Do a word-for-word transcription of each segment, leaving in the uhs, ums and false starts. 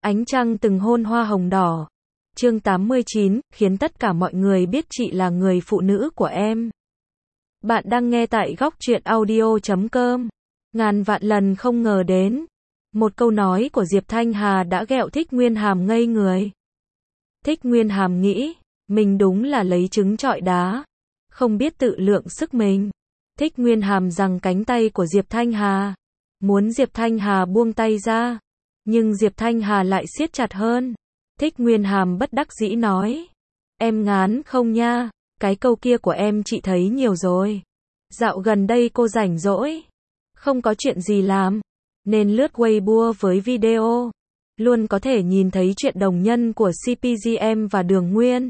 Ánh trăng từng hôn hoa hồng đỏ. Chương tám mươi chín, khiến tất cả mọi người biết chị là người phụ nữ của em. Bạn đang nghe tại góc truyện audio chấm com. Ngàn vạn lần không ngờ đến. Một câu nói của Diệp Thanh Hà đã ghẹo Thích Nguyên Hàm ngây người. Thích Nguyên Hàm nghĩ, mình đúng là lấy trứng trọi đá, không biết tự lượng sức mình. Thích Nguyên Hàm giằng cánh tay của Diệp Thanh Hà, muốn Diệp Thanh Hà buông tay ra, nhưng Diệp Thanh Hà lại siết chặt hơn. Thích Nguyên Hàm bất đắc dĩ nói, em ngán không nha, cái câu kia của em chị thấy nhiều rồi. Dạo gần đây cô rảnh rỗi, không có chuyện gì làm, nên lướt Weibo với video, luôn có thể nhìn thấy chuyện đồng nhân của xê pê giê em và Đường Nguyên.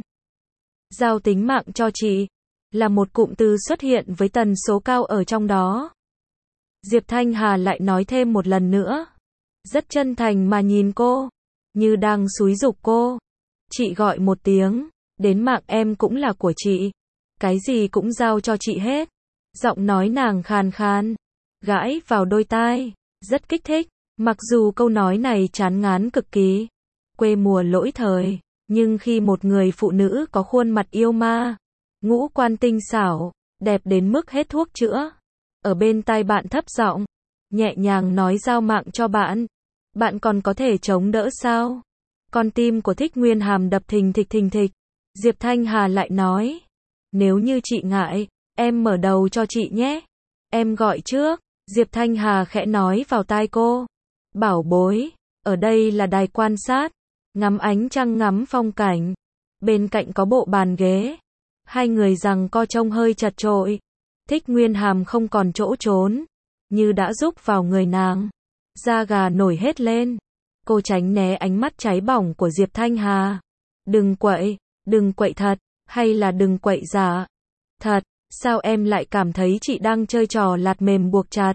Giao tính mạng cho chị, là một cụm từ xuất hiện với tần số cao ở trong đó. Diệp Thanh Hà lại nói thêm một lần nữa, rất chân thành mà nhìn cô, như đang xúi giục cô. Chị gọi một tiếng, đến mạng em cũng là của chị, cái gì cũng giao cho chị hết. Giọng nói nàng khàn khàn, gãi vào đôi tai, rất kích thích. Mặc dù câu nói này chán ngán cực kỳ, quê mùa lỗi thời, nhưng khi một người phụ nữ có khuôn mặt yêu ma, ngũ quan tinh xảo, đẹp đến mức hết thuốc chữa, ở bên tai bạn thấp giọng, nhẹ nhàng nói giao mạng cho bạn, bạn còn có thể chống đỡ sao? Con tim của Thích Nguyên Hàm đập thình thịch thình thịch. Diệp Thanh Hà lại nói, nếu như chị ngại, em mở đầu cho chị nhé. Em gọi trước. Diệp Thanh Hà khẽ nói vào tai cô, bảo bối, ở đây là đài quan sát, ngắm ánh trăng ngắm phong cảnh, bên cạnh có bộ bàn ghế. Hai người giằng co trông hơi chật chội. Thích Nguyên Hàm không còn chỗ trốn, như đã rúc vào người nàng, da gà nổi hết lên. Cô tránh né ánh mắt cháy bỏng của Diệp Thanh Hà. Đừng quậy, đừng quậy thật, hay là đừng quậy giả. Thật, sao em lại cảm thấy chị đang chơi trò lạt mềm buộc chặt?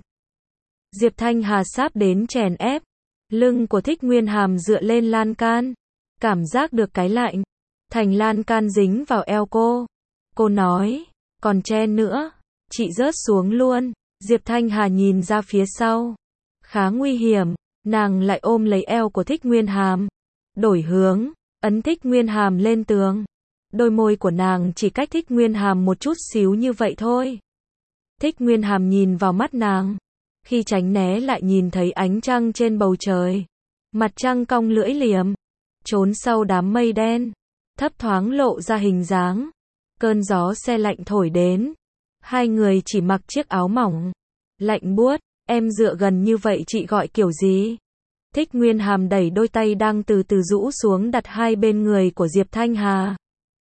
Diệp Thanh Hà sáp đến chèn ép, lưng của Thích Nguyên Hàm dựa lên lan can, cảm giác được cái lạnh, thành lan can dính vào eo cô. Cô nói, còn chen nữa, chị rớt xuống luôn. Diệp Thanh Hà nhìn ra phía sau, khá nguy hiểm, nàng lại ôm lấy eo của Thích Nguyên Hàm, đổi hướng, ấn Thích Nguyên Hàm lên tường. Đôi môi của nàng chỉ cách Thích Nguyên Hàm một chút xíu như vậy thôi. Thích Nguyên Hàm nhìn vào mắt nàng, khi tránh né lại nhìn thấy ánh trăng trên bầu trời. Mặt trăng cong lưỡi liềm, trốn sau đám mây đen, thấp thoáng lộ ra hình dáng. Cơn gió se lạnh thổi đến, hai người chỉ mặc chiếc áo mỏng, lạnh buốt. Em dựa gần như vậy chị gọi kiểu gì? Thích Nguyên Hàm đẩy đôi tay đang từ từ rũ xuống đặt hai bên người của Diệp Thanh Hà.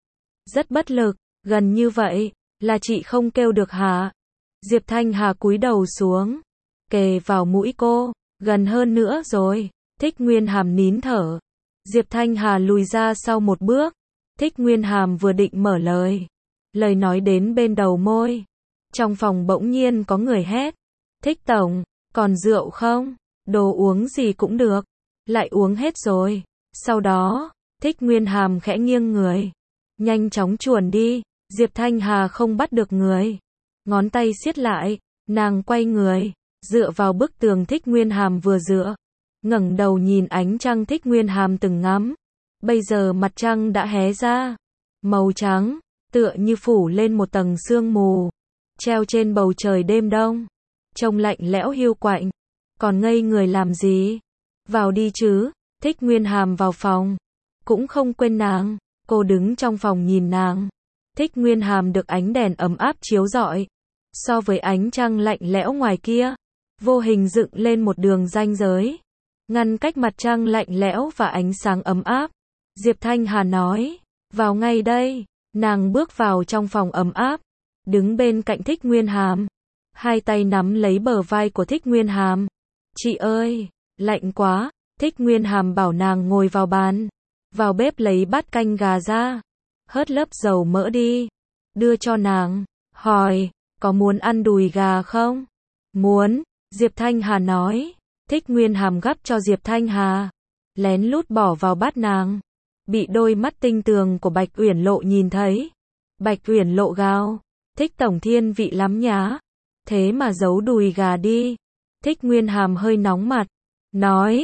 Rất bất lực, gần như vậy, là chị không kêu được hả? Diệp Thanh Hà cúi đầu xuống, kề vào mũi cô, gần hơn nữa rồi. Thích Nguyên Hàm nín thở. Diệp Thanh Hà lùi ra sau một bước. Thích Nguyên Hàm vừa định mở lời, lời nói đến bên đầu môi, trong phòng bỗng nhiên có người hét, Thích tổng, còn rượu không? Đồ uống gì cũng được. Lại uống hết rồi. Sau đó, Thích Nguyên Hàm khẽ nghiêng người, nhanh chóng chuồn đi. Diệp Thanh Hà không bắt được người, ngón tay siết lại, nàng quay người, dựa vào bức tường Thích Nguyên Hàm vừa dựa, ngẩng đầu nhìn ánh trăng Thích Nguyên Hàm từng ngắm. Bây giờ mặt trăng đã hé ra, màu trắng, tựa như phủ lên một tầng sương mù, treo trên bầu trời đêm đông, trông lạnh lẽo hiu quạnh. Còn ngây người làm gì? Vào đi chứ. Thích Nguyên Hàm vào phòng, cũng không quên nàng. Cô đứng trong phòng nhìn nàng. Thích Nguyên Hàm được ánh đèn ấm áp chiếu rọi, so với ánh trăng lạnh lẽo ngoài kia, vô hình dựng lên một đường ranh giới, ngăn cách mặt trăng lạnh lẽo và ánh sáng ấm áp. Diệp Thanh Hà nói, vào ngay đây. Nàng bước vào trong phòng ấm áp, đứng bên cạnh Thích Nguyên Hàm, hai tay nắm lấy bờ vai của Thích Nguyên Hàm. Chị ơi, lạnh quá. Thích Nguyên Hàm bảo nàng ngồi vào bàn, vào bếp lấy bát canh gà ra, hớt lớp dầu mỡ đi, đưa cho nàng, hỏi, có muốn ăn đùi gà không? Muốn. Diệp Thanh Hà nói. Thích Nguyên Hàm gắp cho Diệp Thanh Hà, lén lút bỏ vào bát nàng, bị đôi mắt tinh tường của Bạch Uyển Lộ nhìn thấy. Bạch Uyển Lộ gào, Thích tổng thiên vị lắm nhá, thế mà giấu đùi gà đi. Thích Nguyên Hàm hơi nóng mặt, nói,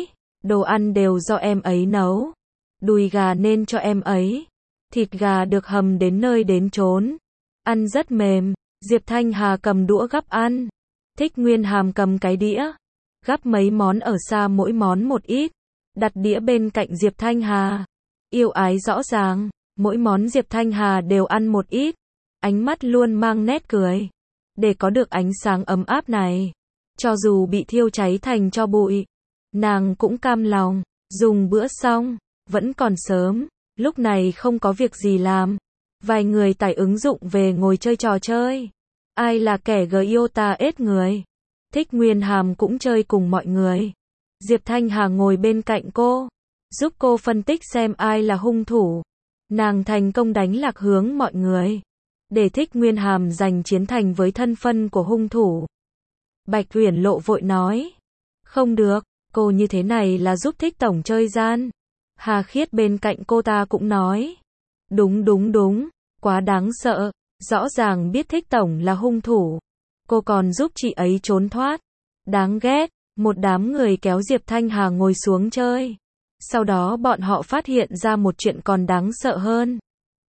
Đồ ăn đều do em ấy nấu. Đùi gà nên cho em ấy. Thịt gà được hầm đến nơi đến chốn. Ăn rất mềm. Diệp Thanh Hà cầm đũa gắp ăn. Thích Nguyên Hàm cầm cái đĩa. Gắp mấy món ở xa mỗi món một ít. Đặt đĩa bên cạnh Diệp Thanh Hà. Yêu ái rõ ràng. Mỗi món Diệp Thanh Hà đều ăn một ít. Ánh mắt luôn mang nét cười. Để có được ánh sáng ấm áp này. Cho dù bị thiêu cháy thành tro bụi. Nàng cũng cam lòng. Dùng bữa xong. Vẫn còn sớm. Lúc này không có việc gì làm. Vài người tải ứng dụng về ngồi chơi trò chơi. Ai là kẻ giê i ô ta ết người. Thích Nguyên Hàm cũng chơi cùng mọi người. Diệp Thanh Hà ngồi bên cạnh cô. Giúp cô phân tích xem ai là hung thủ. Nàng thành công đánh lạc hướng mọi người. Để Thích Nguyên Hàm giành chiến thành với thân phân của hung thủ. Bạch Uyển Lộ vội nói. Không được, cô như thế này là giúp Thích Tổng chơi gian. Hà Khiết bên cạnh cô ta cũng nói. Đúng đúng đúng, quá đáng sợ. Rõ ràng biết Thích Tổng là hung thủ. Cô còn giúp chị ấy trốn thoát. Đáng ghét. Một đám người kéo Diệp Thanh Hà ngồi xuống chơi. Sau đó bọn họ phát hiện ra một chuyện còn đáng sợ hơn.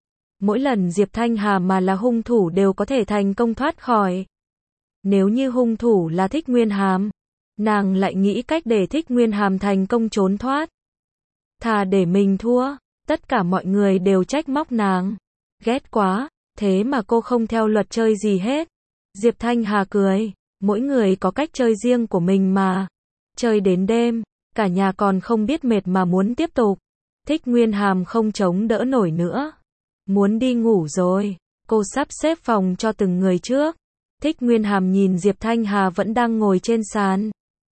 Mỗi lần Diệp Thanh Hà mà là hung thủ đều có thể thành công thoát khỏi. Nếu như hung thủ là Thích Nguyên Hàm, nàng lại nghĩ cách để Thích Nguyên Hàm thành công trốn thoát. Thà để mình thua, tất cả mọi người đều trách móc nàng. Ghét quá, thế mà cô không theo luật chơi gì hết. Diệp Thanh Hà cười, mỗi người có cách chơi riêng của mình mà. Chơi đến đêm, cả nhà còn không biết mệt mà muốn tiếp tục. Thích Nguyên Hàm không chống đỡ nổi nữa. Muốn đi ngủ rồi, cô sắp xếp phòng cho từng người trước. Thích Nguyên Hàm nhìn Diệp Thanh Hà vẫn đang ngồi trên sàn.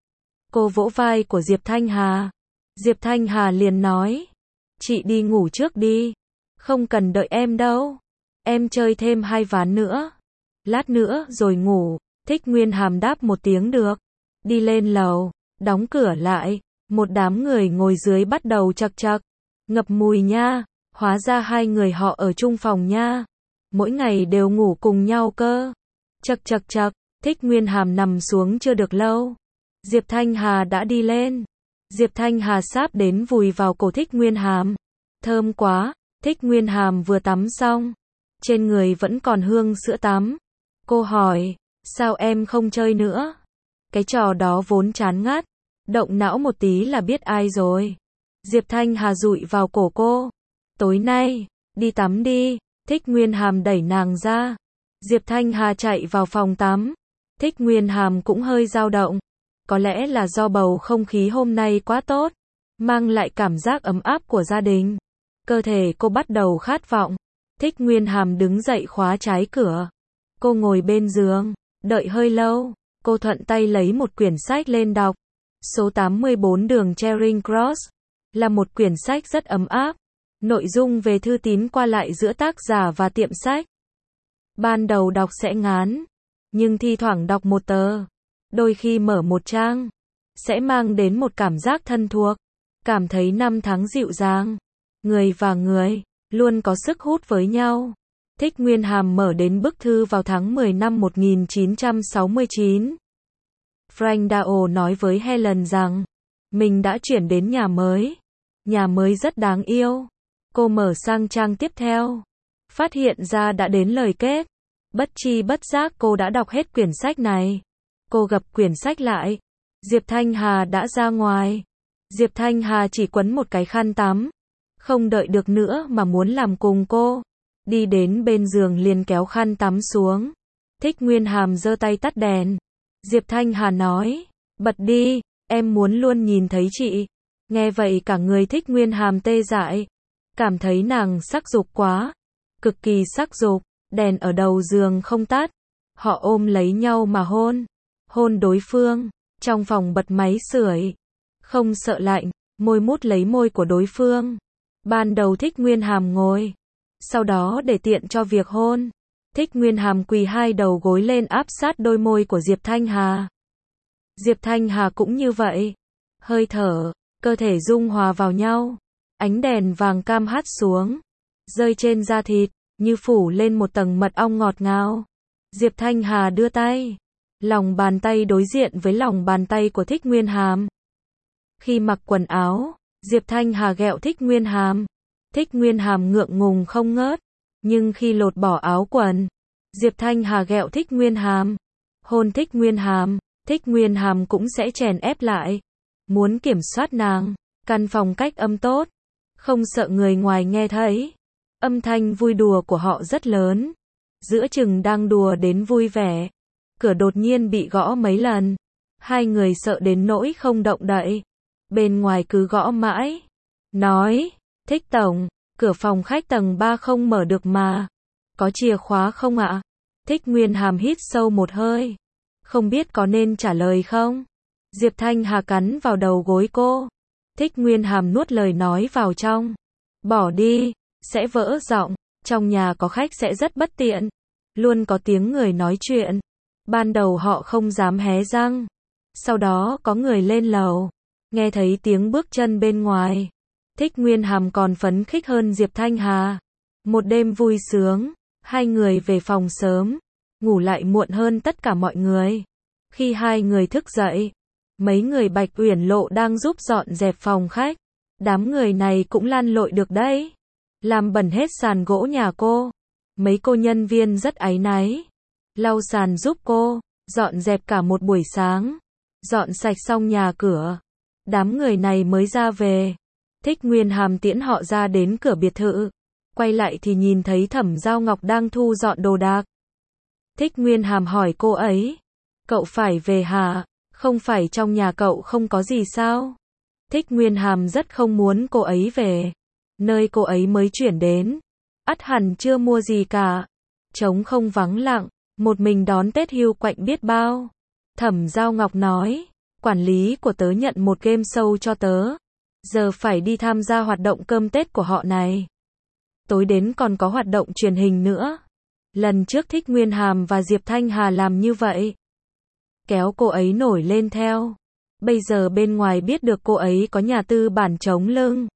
Cô vỗ vai của Diệp Thanh Hà. Diệp Thanh Hà liền nói. Chị đi ngủ trước đi. Không cần đợi em đâu. Em chơi thêm hai ván nữa. Lát nữa rồi ngủ. Thích Nguyên Hàm đáp một tiếng được. Đi lên lầu, đóng cửa lại. Một đám người ngồi dưới bắt đầu chật chật. Ngập mùi nha. Hóa ra hai người họ ở chung phòng nha. Mỗi ngày đều ngủ cùng nhau cơ. Chật chật chật. Thích Nguyên Hàm nằm xuống chưa được lâu. Diệp Thanh Hà đã đi lên. Diệp Thanh Hà sáp đến vùi vào cổ Thích Nguyên Hàm. Thơm quá. Thích Nguyên Hàm vừa tắm xong. Trên người vẫn còn hương sữa tắm. Cô hỏi. Sao em không chơi nữa? Cái trò đó vốn chán ngắt. Động não một tí là biết ai rồi. Diệp Thanh Hà dụi vào cổ cô. Tối nay, đi tắm đi. Thích Nguyên Hàm đẩy nàng ra. Diệp Thanh Hà chạy vào phòng tắm. Thích Nguyên Hàm cũng hơi dao động. Có lẽ là do bầu không khí hôm nay quá tốt. Mang lại cảm giác ấm áp của gia đình. Cơ thể cô bắt đầu khát vọng. Thích Nguyên Hàm đứng dậy khóa trái cửa. Cô ngồi bên giường. Đợi hơi lâu. Cô thuận tay lấy một quyển sách lên đọc. Số tám mươi bốn đường Charing Cross. Là một quyển sách rất ấm áp. Nội dung về thư tín qua lại giữa tác giả và tiệm sách. Ban đầu đọc sẽ ngán. Nhưng thi thoảng đọc một tờ. Đôi khi mở một trang. Sẽ mang đến một cảm giác thân thuộc. Cảm thấy năm tháng dịu dàng. Người và người. Luôn có sức hút với nhau. Thích Nguyên Hàm mở đến bức thư vào tháng mười năm một nghìn chín trăm sáu mươi chín. Frank Dao nói với Helen rằng. Mình đã chuyển đến nhà mới. Nhà mới rất đáng yêu. Cô mở sang trang tiếp theo. Phát hiện ra đã đến lời kết. Bất chi bất giác cô đã đọc hết quyển sách này. Cô gập quyển sách lại. Diệp Thanh Hà đã ra ngoài. Diệp Thanh Hà chỉ quấn một cái khăn tắm. Không đợi được nữa mà muốn làm cùng cô. Đi đến bên giường liền kéo khăn tắm xuống. Thích Nguyên Hàm giơ tay tắt đèn. Diệp Thanh Hà nói. Bật đi, em muốn luôn nhìn thấy chị. Nghe vậy cả người Thích Nguyên Hàm tê dại. Cảm thấy nàng sắc dục quá. Cực kỳ sắc dục. Đèn ở đầu giường không tắt. Họ ôm lấy nhau mà hôn. Hôn đối phương. Trong phòng bật máy sưởi. Không sợ lạnh. Môi mút lấy môi của đối phương. Ban đầu Thích Nguyên Hàm ngồi. Sau đó để tiện cho việc hôn. Thích Nguyên Hàm quỳ hai đầu gối lên áp sát đôi môi của Diệp Thanh Hà. Diệp Thanh Hà cũng như vậy. Hơi thở, cơ thể dung hòa vào nhau. Ánh đèn vàng cam hắt xuống. Rơi trên da thịt, như phủ lên một tầng mật ong ngọt ngào. Diệp Thanh Hà đưa tay. Lòng bàn tay đối diện với lòng bàn tay của Thích Nguyên Hàm. Khi mặc quần áo, Diệp Thanh Hà ghẹo Thích Nguyên Hàm. Thích Nguyên Hàm ngượng ngùng không ngớt. Nhưng khi lột bỏ áo quần, Diệp Thanh Hà ghẹo Thích Nguyên Hàm. Hôn Thích Nguyên Hàm, Thích Nguyên Hàm cũng sẽ chèn ép lại. Muốn kiểm soát nàng. Căn phòng cách âm tốt. Không sợ người ngoài nghe thấy. Âm thanh vui đùa của họ rất lớn. Giữa chừng đang đùa đến vui vẻ. Cửa đột nhiên bị gõ mấy lần. Hai người sợ đến nỗi không động đậy. Bên ngoài cứ gõ mãi. Nói, Thích tổng, cửa phòng khách tầng ba không mở được mà. Có chìa khóa không ạ? Thích Nguyên Hàm hít sâu một hơi. Không biết có nên trả lời không? Diệp Thanh Hà cắn vào đầu gối cô. Thích Nguyên Hàm nuốt lời nói vào trong. Bỏ đi, sẽ vỡ giọng. Trong nhà có khách sẽ rất bất tiện. Luôn có tiếng người nói chuyện. Ban đầu họ không dám hé răng. Sau đó có người lên lầu. Nghe thấy tiếng bước chân bên ngoài. Thích Nguyên Hàm còn phấn khích hơn Diệp Thanh Hà. Một đêm vui sướng. Hai người về phòng sớm. Ngủ lại muộn hơn tất cả mọi người. Khi hai người thức dậy, mấy người Bạch Uyển Lộ đang giúp dọn dẹp phòng khách. Đám người này cũng lan lội được đấy. Làm bẩn hết sàn gỗ nhà cô. Mấy cô nhân viên rất áy náy. Lau sàn giúp cô. Dọn dẹp cả một buổi sáng. Dọn sạch xong nhà cửa. Đám người này mới ra về. Thích Nguyên Hàm tiễn họ ra đến cửa biệt thự. Quay lại thì nhìn thấy Thẩm Giao Ngọc đang thu dọn đồ đạc. Thích Nguyên Hàm hỏi cô ấy. Cậu phải về hả? Không phải trong nhà cậu không có gì sao? Thích Nguyên Hàm rất không muốn cô ấy về. Nơi cô ấy mới chuyển đến. Ắt hẳn chưa mua gì cả. Trống không vắng lặng. Một mình đón Tết hiu quạnh biết bao. Thẩm Giao Ngọc nói. Quản lý của tớ nhận một game show cho tớ. Giờ phải đi tham gia hoạt động cơm Tết của họ này. Tối đến còn có hoạt động truyền hình nữa. Lần trước Thích Nguyên Hàm và Diệp Thanh Hà làm như vậy. Kéo cô ấy nổi lên theo. Bây giờ bên ngoài biết được cô ấy có nhà tư bản chống lưng.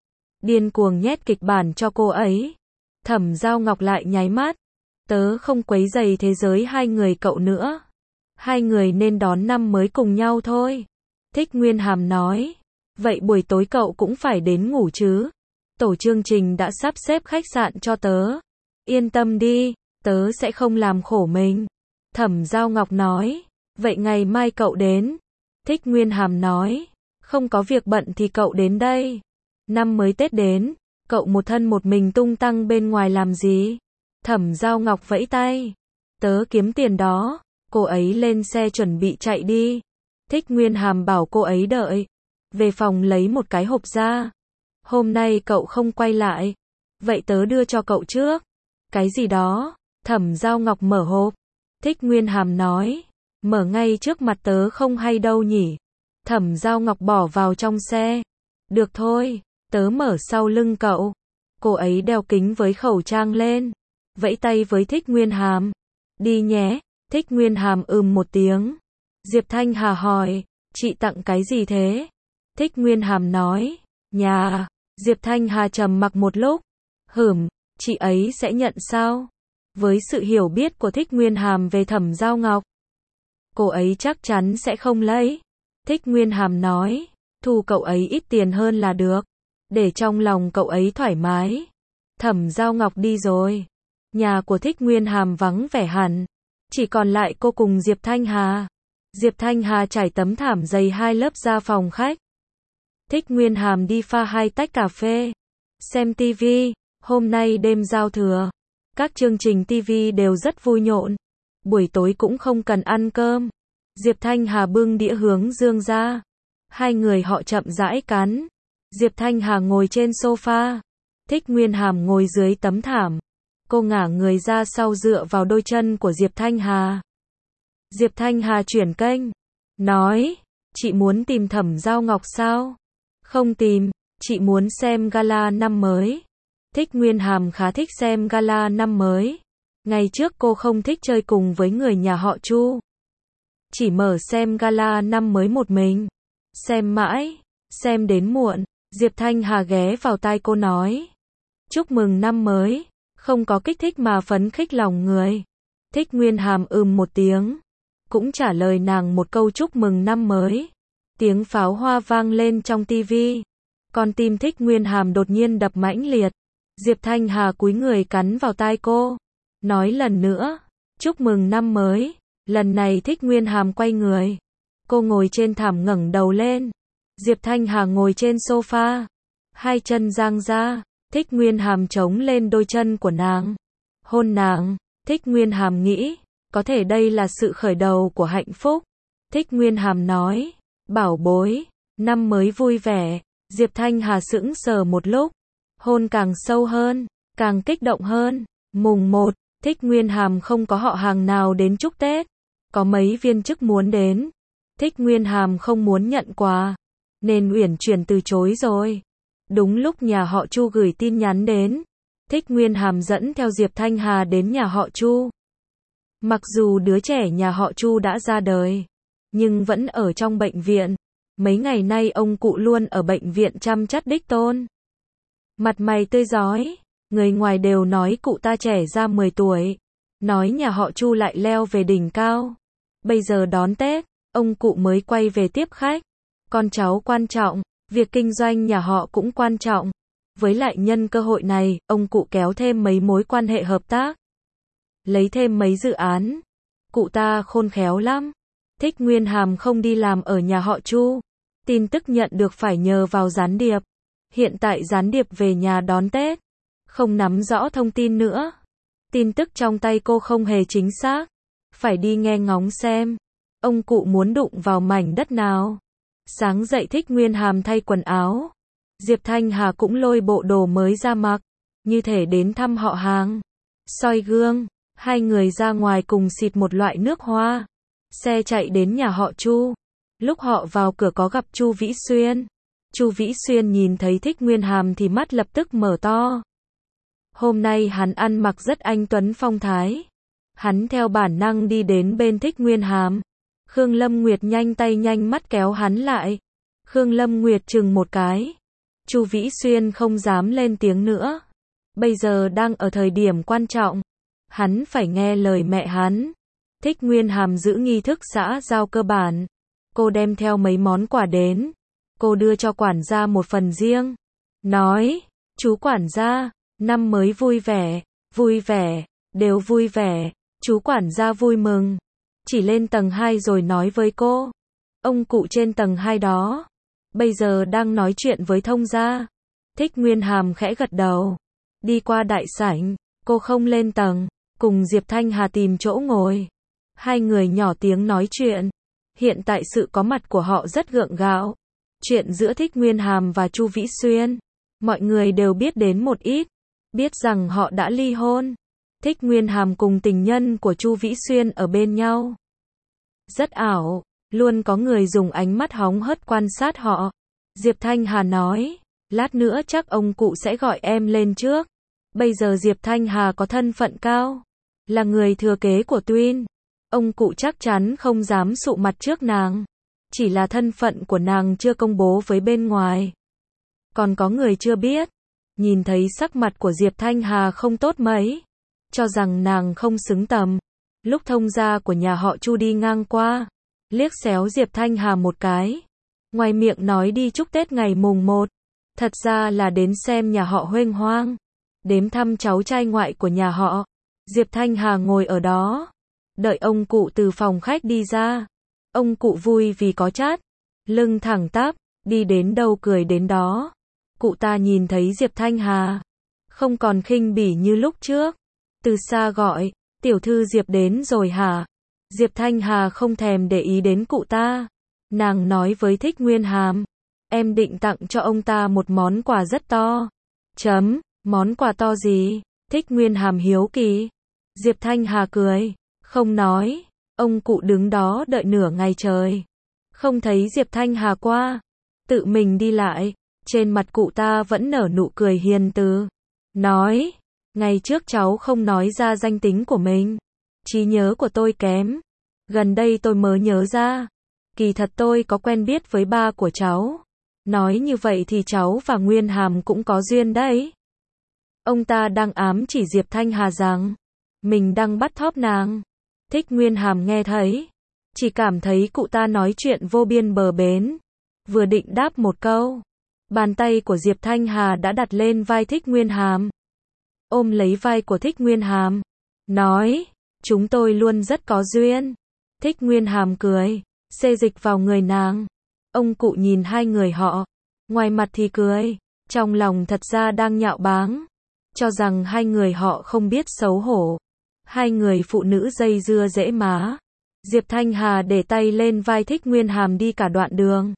Điên cuồng nhét kịch bản cho cô ấy. Thẩm Giao Ngọc lại nháy mắt. Tớ không quấy rầy thế giới hai người cậu nữa. Hai người nên đón năm mới cùng nhau thôi. Thích Nguyên Hàm nói. Vậy buổi tối cậu cũng phải đến ngủ chứ. Tổ chương trình đã sắp xếp khách sạn cho tớ. Yên tâm đi, tớ sẽ không làm khổ mình. Thẩm Giao Ngọc nói. Vậy ngày mai cậu đến. Thích Nguyên Hàm nói. Không có việc bận thì cậu đến đây. Năm mới Tết đến, cậu một thân một mình tung tăng bên ngoài làm gì? Thẩm Giao Ngọc vẫy tay. Tớ kiếm tiền đó. Cô ấy lên xe chuẩn bị chạy đi. Thích Nguyên Hàm bảo cô ấy đợi. Về phòng lấy một cái hộp ra. Hôm nay cậu không quay lại. Vậy tớ đưa cho cậu trước. Cái gì đó? Thẩm Giao Ngọc mở hộp. Thích Nguyên Hàm nói. Mở ngay trước mặt tớ không hay đâu nhỉ. Thẩm Giao Ngọc bỏ vào trong xe. Được thôi, tớ mở sau lưng cậu. Cô ấy đeo kính với khẩu trang lên. Vẫy tay với Thích Nguyên Hàm. Đi nhé. Thích Nguyên Hàm ừm một tiếng. Diệp Thanh Hà hỏi. Chị tặng cái gì thế? Thích Nguyên Hàm nói. Nhà. Diệp Thanh Hà trầm mặc một lúc. Hửm, chị ấy sẽ nhận sao? Với sự hiểu biết của Thích Nguyên Hàm về Thẩm Giao Ngọc, cô ấy chắc chắn sẽ không lấy. Thích Nguyên Hàm nói. Thu cậu ấy ít tiền hơn là được. Để trong lòng cậu ấy thoải mái. Thẩm Giao Ngọc đi rồi. Nhà của Thích Nguyên Hàm vắng vẻ hẳn. Chỉ còn lại cô cùng Diệp Thanh Hà. Diệp Thanh Hà trải tấm thảm dày hai lớp ra phòng khách. Thích Nguyên Hàm đi pha hai tách cà phê. Xem tivi. Hôm nay đêm giao thừa. Các chương trình tivi đều rất vui nhộn. Buổi tối cũng không cần ăn cơm. Diệp Thanh Hà bưng đĩa hướng dương ra. Hai người họ chậm rãi cắn. Diệp Thanh Hà ngồi trên sofa. Thích Nguyên Hàm ngồi dưới tấm thảm. Cô ngả người ra sau dựa vào đôi chân của Diệp Thanh Hà. Diệp Thanh Hà chuyển kênh. Nói. Chị muốn tìm Thẩm Giao Ngọc sao? Không tìm. Chị muốn xem gala năm mới. Thích Nguyên Hàm khá thích xem gala năm mới. Ngày trước cô không thích chơi cùng với người nhà họ Chu. Chỉ mở xem gala năm mới một mình. Xem mãi. Xem đến muộn. Diệp Thanh Hà ghé vào tai cô nói. Chúc mừng năm mới. Không có kích thích mà phấn khích lòng người. Thích Nguyên Hàm ừm một tiếng. Cũng trả lời nàng một câu chúc mừng năm mới. Tiếng pháo hoa vang lên trong tivi. Con tim Thích Nguyên Hàm đột nhiên đập mãnh liệt. Diệp Thanh Hà cúi người cắn vào tai cô. Nói lần nữa. Chúc mừng năm mới. Lần này Thích Nguyên Hàm quay người. Cô ngồi trên thảm ngẩng đầu lên. Diệp Thanh Hà ngồi trên sofa. Hai chân dang ra. Thích Nguyên Hàm chống lên đôi chân của nàng. Hôn nàng. Thích Nguyên Hàm nghĩ. Có thể đây là sự khởi đầu của hạnh phúc. Thích Nguyên Hàm nói. Bảo bối. Năm mới vui vẻ. Diệp Thanh Hà sững sờ một lúc. Hôn càng sâu hơn. Càng kích động hơn. Mùng một. Thích Nguyên Hàm không có họ hàng nào đến chúc Tết. Có mấy viên chức muốn đến. Thích Nguyên Hàm không muốn nhận quà. Nên uyển chuyển từ chối rồi. Đúng lúc nhà họ Chu gửi tin nhắn đến. Thích Nguyên Hàm dẫn theo Diệp Thanh Hà đến nhà họ Chu. Mặc dù đứa trẻ nhà họ Chu đã ra đời, nhưng vẫn ở trong bệnh viện. Mấy ngày nay ông cụ luôn ở bệnh viện chăm chắt đích tôn. Mặt mày tươi rói. Người ngoài đều nói cụ ta trẻ ra mười tuổi. Nói nhà họ Chu lại leo về đỉnh cao. Bây giờ đón Tết, ông cụ mới quay về tiếp khách. Con cháu quan trọng, việc kinh doanh nhà họ cũng quan trọng. Với lại nhân cơ hội này, ông cụ kéo thêm mấy mối quan hệ hợp tác. Lấy thêm mấy dự án. Cụ ta khôn khéo lắm. Thích Nguyên Hàm không đi làm ở nhà họ Chu. Tin tức nhận được phải nhờ vào gián điệp. Hiện tại gián điệp về nhà đón Tết. Không nắm rõ thông tin nữa. Tin tức trong tay cô không hề chính xác. Phải đi nghe ngóng xem. Ông cụ muốn đụng vào mảnh đất nào. Sáng dậy Thích Nguyên Hàm thay quần áo. Diệp Thanh Hà cũng lôi bộ đồ mới ra mặc. Như thể đến thăm họ hàng. Soi gương. Hai người ra ngoài cùng xịt một loại nước hoa. Xe chạy đến nhà họ Chu. Lúc họ vào cửa có gặp Chu Vĩ Xuyên. Chu Vĩ Xuyên nhìn thấy Thích Nguyên Hàm thì mắt lập tức mở to. Hôm nay hắn ăn mặc rất anh tuấn phong thái. Hắn theo bản năng đi đến bên Thích Nguyên Hàm. Khương Lâm Nguyệt nhanh tay nhanh mắt kéo hắn lại. Khương Lâm Nguyệt chừng một cái. Chu Vĩ Xuyên không dám lên tiếng nữa. Bây giờ đang ở thời điểm quan trọng. Hắn phải nghe lời mẹ hắn. Thích Nguyên Hàm giữ nghi thức xã giao cơ bản. Cô đem theo mấy món quà đến. Cô đưa cho quản gia một phần riêng. Nói, chú quản gia, năm mới vui vẻ, vui vẻ, đều vui vẻ. Chú quản gia vui mừng. Chỉ lên tầng hai rồi nói với cô. Ông cụ trên tầng hai đó. Bây giờ đang nói chuyện với thông gia. Thích Nguyên Hàm khẽ gật đầu. Đi qua đại sảnh. Cô không lên tầng. Cùng Diệp Thanh Hà tìm chỗ ngồi. Hai người nhỏ tiếng nói chuyện. Hiện tại sự có mặt của họ rất gượng gạo. Chuyện giữa Thích Nguyên Hàm và Chu Vĩ Xuyên. Mọi người đều biết đến một ít. Biết rằng họ đã ly hôn. Thích Nguyên Hàm cùng tình nhân của Chu Vĩ Xuyên ở bên nhau. Rất ảo. Luôn có người dùng ánh mắt hóng hớt quan sát họ. Diệp Thanh Hà nói. Lát nữa chắc ông cụ sẽ gọi em lên trước. Bây giờ Diệp Thanh Hà có thân phận cao. Là người thừa kế của Tuyên. Ông cụ chắc chắn không dám sụ mặt trước nàng. Chỉ là thân phận của nàng chưa công bố với bên ngoài. Còn có người chưa biết. Nhìn thấy sắc mặt của Diệp Thanh Hà không tốt mấy. Cho rằng nàng không xứng tầm. Lúc thông gia của nhà họ Chu đi ngang qua. Liếc xéo Diệp Thanh Hà một cái. Ngoài miệng nói đi chúc Tết ngày mùng một. Thật ra là đến xem nhà họ huênh hoang. Đến thăm cháu trai ngoại của nhà họ. Diệp Thanh Hà ngồi ở đó. Đợi ông cụ từ phòng khách đi ra. Ông cụ vui vì có chát. Lưng thẳng tắp. Đi đến đâu cười đến đó. Cụ ta nhìn thấy Diệp Thanh Hà. Không còn khinh bỉ như lúc trước. Từ xa gọi. Tiểu thư Diệp đến rồi hả? Diệp Thanh Hà không thèm để ý đến cụ ta. Nàng nói với Thích Nguyên Hàm. Em định tặng cho ông ta một món quà rất to. Chấm. Món quà to gì? Thích Nguyên Hàm hiếu kỳ. Diệp Thanh Hà cười. Không nói. Ông cụ đứng đó đợi nửa ngày trời. Không thấy Diệp Thanh Hà qua. Tự mình đi lại. Trên mặt cụ ta vẫn nở nụ cười hiền từ. Nói. Ngày trước cháu không nói ra danh tính của mình. Trí nhớ của tôi kém. Gần đây tôi mới nhớ ra. Kỳ thật tôi có quen biết với ba của cháu. Nói như vậy thì cháu và Nguyên Hàm cũng có duyên đấy. Ông ta đang ám chỉ Diệp Thanh Hà rằng. Mình đang bắt thóp nàng. Thích Nguyên Hàm nghe thấy. Chỉ cảm thấy cụ ta nói chuyện vô biên bờ bến. Vừa định đáp một câu, bàn tay của Diệp Thanh Hà đã đặt lên vai Thích Nguyên Hàm. Ôm lấy vai của Thích Nguyên Hàm, nói, chúng tôi luôn rất có duyên. Thích Nguyên Hàm cười, xê dịch vào người nàng. Ông cụ nhìn hai người họ, ngoài mặt thì cười, trong lòng thật ra đang nhạo báng, cho rằng hai người họ không biết xấu hổ. Hai người phụ nữ dây dưa dễ má. Diệp Thanh Hà để tay lên vai Thích Nguyên Hàm đi cả đoạn đường.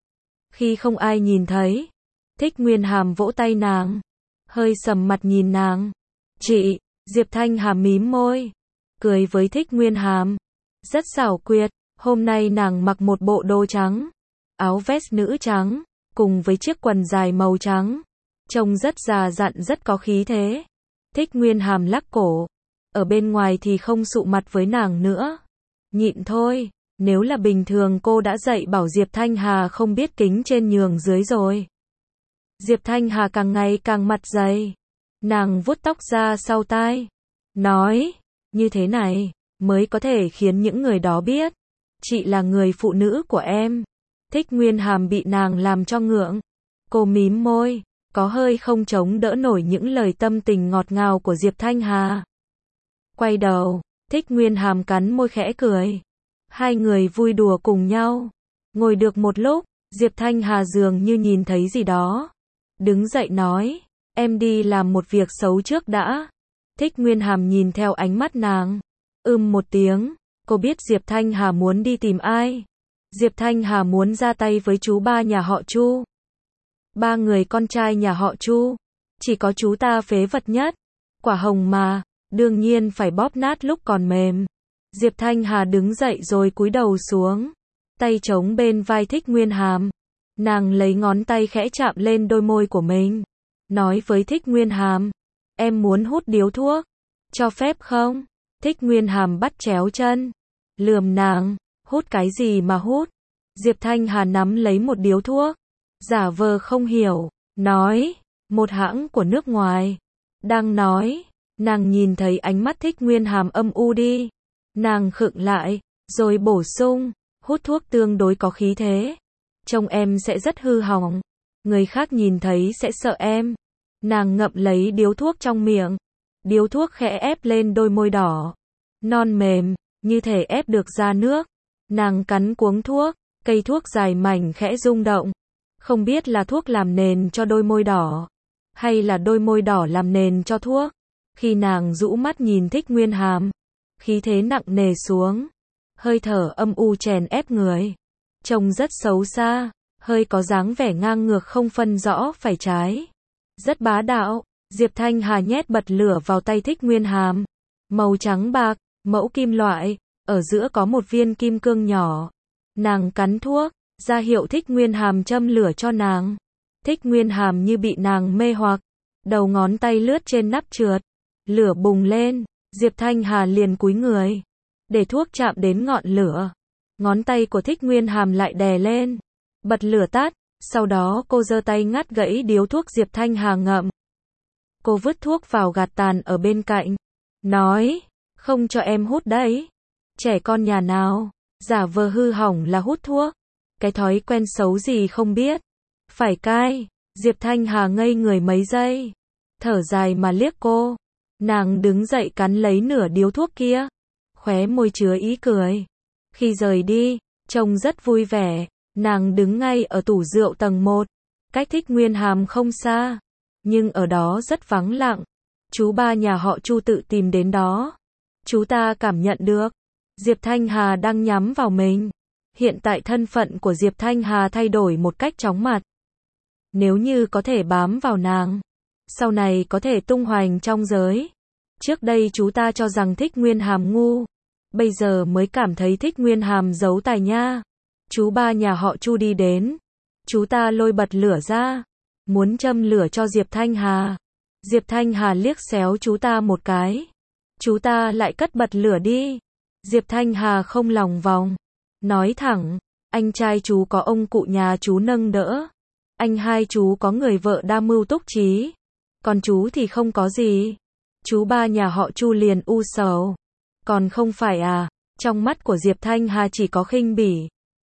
Khi không ai nhìn thấy, Thích Nguyên Hàm vỗ tay nàng, hơi sầm mặt nhìn nàng. Chị, Diệp Thanh Hà mím môi, cười với Thích Nguyên Hàm. Rất xảo quyệt, hôm nay nàng mặc một bộ đồ trắng, áo vest nữ trắng, cùng với chiếc quần dài màu trắng. Trông rất già dặn rất có khí thế. Thích Nguyên Hàm lắc cổ, ở bên ngoài thì không sụ mặt với nàng nữa. Nhịn thôi, nếu là bình thường cô đã dạy bảo Diệp Thanh Hà không biết kính trên nhường dưới rồi. Diệp Thanh Hà càng ngày càng mặt dày. Nàng vuốt tóc ra sau tai, nói, như thế này, mới có thể khiến những người đó biết, chị là người phụ nữ của em. Thích Nguyên Hàm bị nàng làm cho ngượng. Cô mím môi, có hơi không chống đỡ nổi những lời tâm tình ngọt ngào của Diệp Thanh Hà. Quay đầu, Thích Nguyên Hàm cắn môi khẽ cười. Hai người vui đùa cùng nhau. Ngồi được một lúc, Diệp Thanh Hà dường như nhìn thấy gì đó. Đứng dậy nói, em đi làm một việc xấu trước đã. Thích Nguyên Hàm nhìn theo ánh mắt nàng. Ừm một tiếng, cô biết Diệp Thanh Hà muốn đi tìm ai. Diệp Thanh Hà muốn ra tay với chú ba nhà họ Chu. Ba người con trai nhà họ Chu, chỉ có chú ta phế vật nhất. Quả hồng mà, đương nhiên phải bóp nát lúc còn mềm. Diệp Thanh Hà đứng dậy rồi cúi đầu xuống, tay chống bên vai Thích Nguyên Hàm. Nàng lấy ngón tay khẽ chạm lên đôi môi của mình, nói với Thích Nguyên Hàm, em muốn hút điếu thuốc, cho phép không? Thích Nguyên Hàm bắt chéo chân, lườm nàng, hút cái gì mà hút? Diệp Thanh Hà nắm lấy một điếu thuốc, giả vờ không hiểu, nói, một hãng của nước ngoài. Đang nói, nàng nhìn thấy ánh mắt Thích Nguyên Hàm âm u đi. Nàng khựng lại, rồi bổ sung, hút thuốc tương đối có khí thế. Trông em sẽ rất hư hỏng. Người khác nhìn thấy sẽ sợ em. Nàng ngậm lấy điếu thuốc trong miệng. Điếu thuốc khẽ ép lên đôi môi đỏ. Non mềm, như thể ép được ra nước. Nàng cắn cuống thuốc, cây thuốc dài mảnh khẽ rung động. Không biết là thuốc làm nền cho đôi môi đỏ, hay là đôi môi đỏ làm nền cho thuốc. Khi nàng rũ mắt nhìn Thích Nguyên Hàm, khí thế nặng nề xuống, hơi thở âm u chèn ép người, trông rất xấu xa, hơi có dáng vẻ ngang ngược không phân rõ phải trái, rất bá đạo. Diệp Thanh Hà nhét bật lửa vào tay Thích Nguyên Hàm, màu trắng bạc, mẫu kim loại, ở giữa có một viên kim cương nhỏ. Nàng cắn thuốc, ra hiệu Thích Nguyên Hàm châm lửa cho nàng. Thích Nguyên Hàm như bị nàng mê hoặc, đầu ngón tay lướt trên nắp trượt, lửa bùng lên. Diệp Thanh Hà liền cúi người, để thuốc chạm đến ngọn lửa. Ngón tay của Thích Nguyên Hàm lại đè lên, bật lửa tắt, sau đó cô giơ tay ngắt gãy điếu thuốc Diệp Thanh Hà ngậm. Cô vứt thuốc vào gạt tàn ở bên cạnh, nói, không cho em hút đấy. Trẻ con nhà nào, giả vờ hư hỏng là hút thuốc. Cái thói quen xấu gì không biết. Phải cai. Diệp Thanh Hà ngây người mấy giây, thở dài mà liếc cô. Nàng đứng dậy cắn lấy nửa điếu thuốc kia, khóe môi chứa ý cười. Khi rời đi, trông rất vui vẻ. Nàng đứng ngay ở tủ rượu tầng một, cách Thích Nguyên Hàm không xa, nhưng ở đó rất vắng lặng. Chú ba nhà họ Chu tự tìm đến đó. Chú ta cảm nhận được Diệp Thanh Hà đang nhắm vào mình. Hiện tại thân phận của Diệp Thanh Hà thay đổi một cách chóng mặt. Nếu như có thể bám vào nàng, sau này có thể tung hoành trong giới. Trước đây chú ta cho rằng Thích Nguyên Hàm ngu, bây giờ mới cảm thấy Thích Nguyên Hàm giấu tài nha. Chú ba nhà họ Chu đi đến, chú ta lôi bật lửa ra, muốn châm lửa cho Diệp Thanh Hà. Diệp Thanh Hà liếc xéo chú ta một cái, chú ta lại cất bật lửa đi. Diệp Thanh Hà không lòng vòng, nói thẳng, anh trai chú có ông cụ nhà chú nâng đỡ, anh hai chú có người vợ đa mưu túc trí, còn chú thì không có gì. Chú ba nhà họ Chu liền u sầu, còn không phải à? Trong mắt của Diệp Thanh Hà chỉ có khinh bỉ.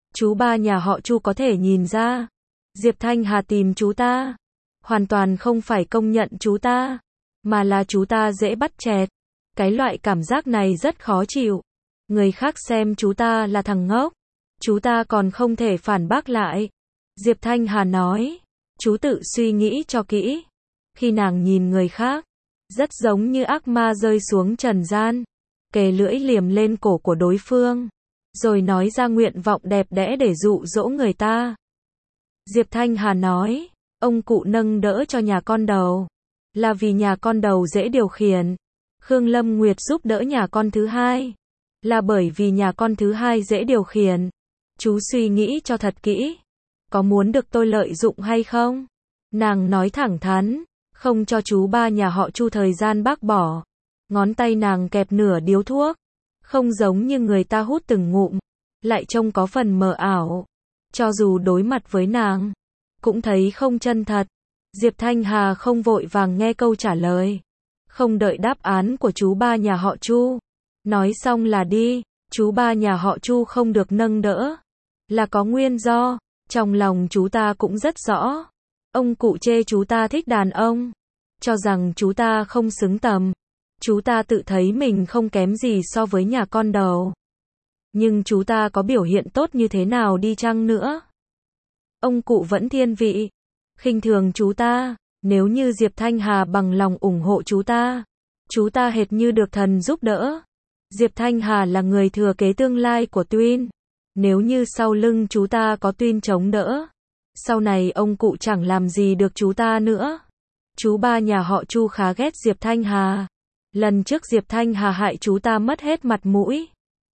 Chú ba nhà họ Chu có thể nhìn ra. Diệp Thanh Hà tìm chú ta. Hoàn toàn không phải công nhận chú ta, mà là chú ta dễ bắt chẹt. Cái loại cảm giác này rất khó chịu. Người khác xem chú ta là thằng ngốc, chú ta còn không thể phản bác lại. Diệp Thanh Hà nói, chú tự suy nghĩ cho kỹ. Khi nàng nhìn người khác, rất giống như ác ma rơi xuống trần gian, kề lưỡi liềm lên cổ của đối phương, rồi nói ra nguyện vọng đẹp đẽ để dụ dỗ người ta. Diệp Thanh Hà nói, ông cụ nâng đỡ cho nhà con đầu, là vì nhà con đầu dễ điều khiển. Khương Lâm Nguyệt giúp đỡ nhà con thứ hai, là bởi vì nhà con thứ hai dễ điều khiển. Chú suy nghĩ cho thật kỹ, có muốn được tôi lợi dụng hay không? Nàng nói thẳng thắn, không cho chú ba nhà họ Chu thời gian bác bỏ. Ngón tay nàng kẹp nửa điếu thuốc, không giống như người ta hút từng ngụm, lại trông có phần mờ ảo. Cho dù đối mặt với nàng, cũng thấy không chân thật. Diệp Thanh Hà không vội vàng nghe câu trả lời, không đợi đáp án của chú ba nhà họ Chu. Nói xong là đi. Chú ba nhà họ Chu không được nâng đỡ, là có nguyên do. Trong lòng chú ta cũng rất rõ. Ông cụ chê chú ta thích đàn ông, cho rằng chú ta không xứng tầm. Chú ta tự thấy mình không kém gì so với nhà con đầu. Nhưng chú ta có biểu hiện tốt như thế nào đi chăng nữa, ông cụ vẫn thiên vị, khinh thường chú ta. Nếu như Diệp Thanh Hà bằng lòng ủng hộ chú ta, chú ta hệt như được thần giúp đỡ. Diệp Thanh Hà là người thừa kế tương lai của Tuyên. Nếu như sau lưng chú ta có Tuyên chống đỡ, sau này ông cụ chẳng làm gì được chú ta nữa. Chú ba nhà họ Chu khá ghét Diệp Thanh Hà. Lần trước Diệp Thanh Hà hại chú ta mất hết mặt mũi.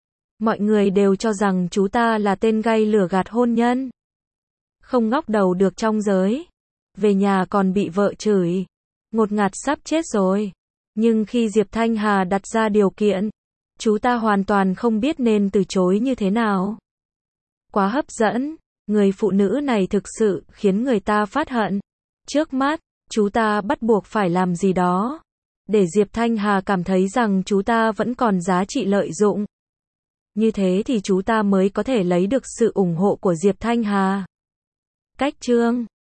Mọi người đều cho rằng chú ta là tên gây lửa gạt hôn nhân, không ngóc đầu được trong giới. Về nhà còn bị vợ chửi, ngột ngạt sắp chết rồi. Nhưng khi Diệp Thanh Hà đặt ra điều kiện, chú ta hoàn toàn không biết nên từ chối như thế nào. Quá hấp dẫn, người phụ nữ này thực sự khiến người ta phát hận. Trước mắt, chú ta bắt buộc phải làm gì đó, để Diệp Thanh Hà cảm thấy rằng chú ta vẫn còn giá trị lợi dụng. Như thế thì chú ta mới có thể lấy được sự ủng hộ của Diệp Thanh Hà. Cách chương